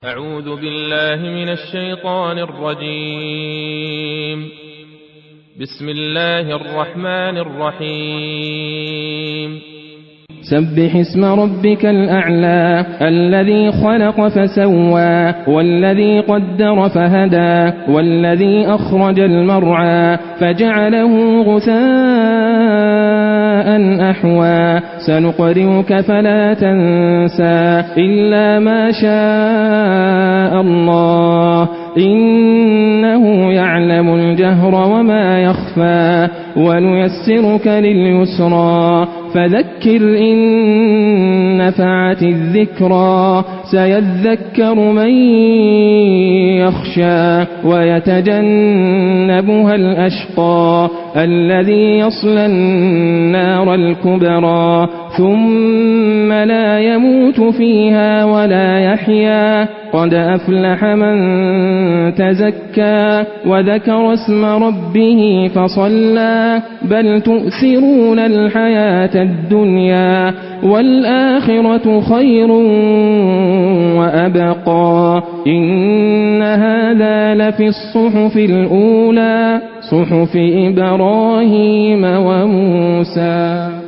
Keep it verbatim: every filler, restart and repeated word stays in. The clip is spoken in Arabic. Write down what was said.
أعوذ بالله من الشيطان الرجيم. بسم الله الرحمن الرحيم. سبح اسم ربك الأعلى الذي خلق فسوى والذي قدر فهدى والذي أخرج المرعى فجعله غثاء أحوى سنقرئك فلا تنسى إلا ما شاء الله إنه يعلم الجهر وما يخفى ونيسرك لليسرى فذكر إن نفعت الذكرى سيذكر من يخشى ويتجنبها الأشقى الذي يصلى النار الكبرى ثم لا يموت فيها ولا يحيا قد أفلح من تزكى وذكر اسم ربه فصلى بل تؤثرون الحياة الدنيا والآخرة خير وأبقى إن هذا لفي الصحف الأولى صحف إبراهيم وموسى.